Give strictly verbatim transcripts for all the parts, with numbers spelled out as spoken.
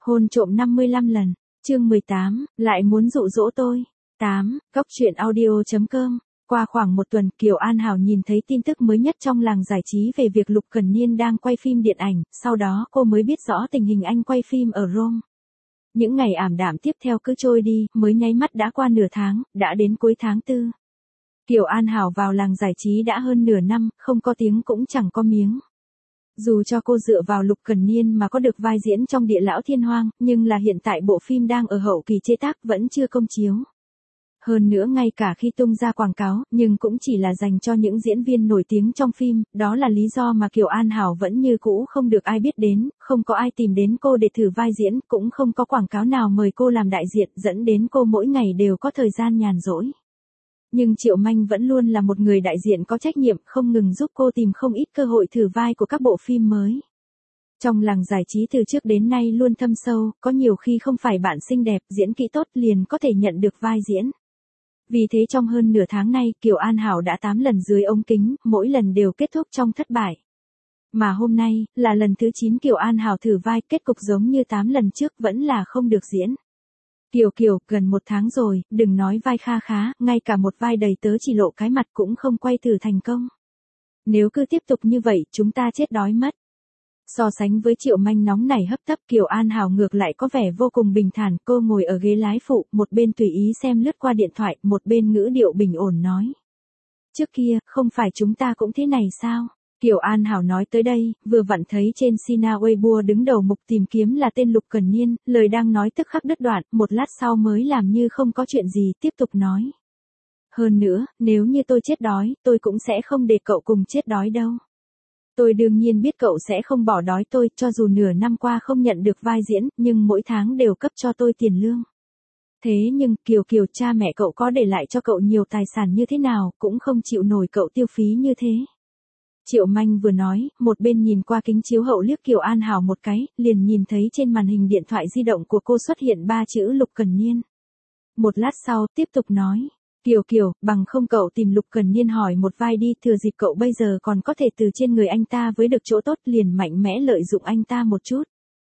Hôn trộm năm mươi lăm lần. Chương mười tám, lại muốn dụ dỗ tôi. tám, Cóc truyện audio chấm com. Qua khoảng một tuần, Kiều An Hảo nhìn thấy tin tức mới nhất trong làng giải trí về việc Lục Cẩn Niên đang quay phim điện ảnh, sau đó cô mới biết rõ tình hình anh quay phim ở Rome. Những ngày ảm đạm tiếp theo cứ trôi đi, mới nháy mắt đã qua nửa tháng, đã đến cuối tháng tư. Kiều An Hảo vào làng giải trí đã hơn nửa năm, không có tiếng cũng chẳng có miếng. Dù cho cô dựa vào Lục Cẩn Niên mà có được vai diễn trong Địa Lão Thiên Hoang, nhưng là hiện tại bộ phim đang ở hậu kỳ chế tác vẫn chưa công chiếu. Hơn nữa ngay cả khi tung ra quảng cáo, nhưng cũng chỉ là dành cho những diễn viên nổi tiếng trong phim, đó là lý do mà Kiều An Hảo vẫn như cũ không được ai biết đến, không có ai tìm đến cô để thử vai diễn, cũng không có quảng cáo nào mời cô làm đại diện, dẫn đến cô mỗi ngày đều có thời gian nhàn rỗi. Nhưng Triệu Manh vẫn luôn là một người đại diện có trách nhiệm, không ngừng giúp cô tìm không ít cơ hội thử vai của các bộ phim mới. Trong làng giải trí từ trước đến nay luôn thâm sâu, có nhiều khi không phải bạn xinh đẹp, diễn kỹ tốt liền có thể nhận được vai diễn. Vì thế trong hơn nửa tháng nay, Kiều An Hảo đã tám lần dưới ống kính, mỗi lần đều kết thúc trong thất bại. Mà hôm nay, là lần thứ chín Kiều An Hảo thử vai, kết cục giống như tám lần trước vẫn là không được diễn. Kiều Kiều, gần một tháng rồi, đừng nói vai kha khá, ngay cả một vai đầy tớ chỉ lộ cái mặt cũng không quay thử thành công. Nếu cứ tiếp tục như vậy, chúng ta chết đói mất. So sánh với Triệu Manh nóng nảy hấp tấp, Kiều An Hảo ngược lại có vẻ vô cùng bình thản, cô ngồi ở ghế lái phụ, một bên tùy ý xem lướt qua điện thoại, một bên ngữ điệu bình ổn nói. Trước kia, không phải chúng ta cũng thế này sao? Kiều An Hảo nói tới đây, vừa vặn thấy trên Sina Weibo đứng đầu mục tìm kiếm là tên Lục Cẩn Niên, lời đang nói tức khắc đứt đoạn, một lát sau mới làm như không có chuyện gì, tiếp tục nói. Hơn nữa, nếu như tôi chết đói, tôi cũng sẽ không để cậu cùng chết đói đâu. Tôi đương nhiên biết cậu sẽ không bỏ đói tôi, cho dù nửa năm qua không nhận được vai diễn, nhưng mỗi tháng đều cấp cho tôi tiền lương. Thế nhưng, Kiều Kiều, cha mẹ cậu có để lại cho cậu nhiều tài sản như thế nào, cũng không chịu nổi cậu tiêu phí như thế. Triệu Manh vừa nói, một bên nhìn qua kính chiếu hậu liếc Kiều An Hảo một cái, liền nhìn thấy trên màn hình điện thoại di động của cô xuất hiện ba chữ Lục Cẩn Niên. Một lát sau, tiếp tục nói. Kiều Kiều, bằng không cậu tìm Lục Cẩn Niên hỏi một vai đi, thừa dịp cậu bây giờ còn có thể từ trên người anh ta với được chỗ tốt liền mạnh mẽ lợi dụng anh ta một chút.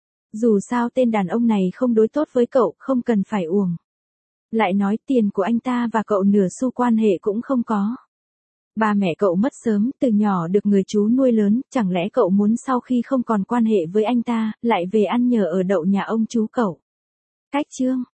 Dù sao tên đàn ông này không đối tốt với cậu, không cần phải uổng. Lại nói tiền của anh ta và cậu nửa xu quan hệ cũng không có. Ba mẹ cậu mất sớm, từ nhỏ được người chú nuôi lớn, chẳng lẽ cậu muốn sau khi không còn quan hệ với anh ta, lại về ăn nhờ ở đậu nhà ông chú cậu? Cách chương.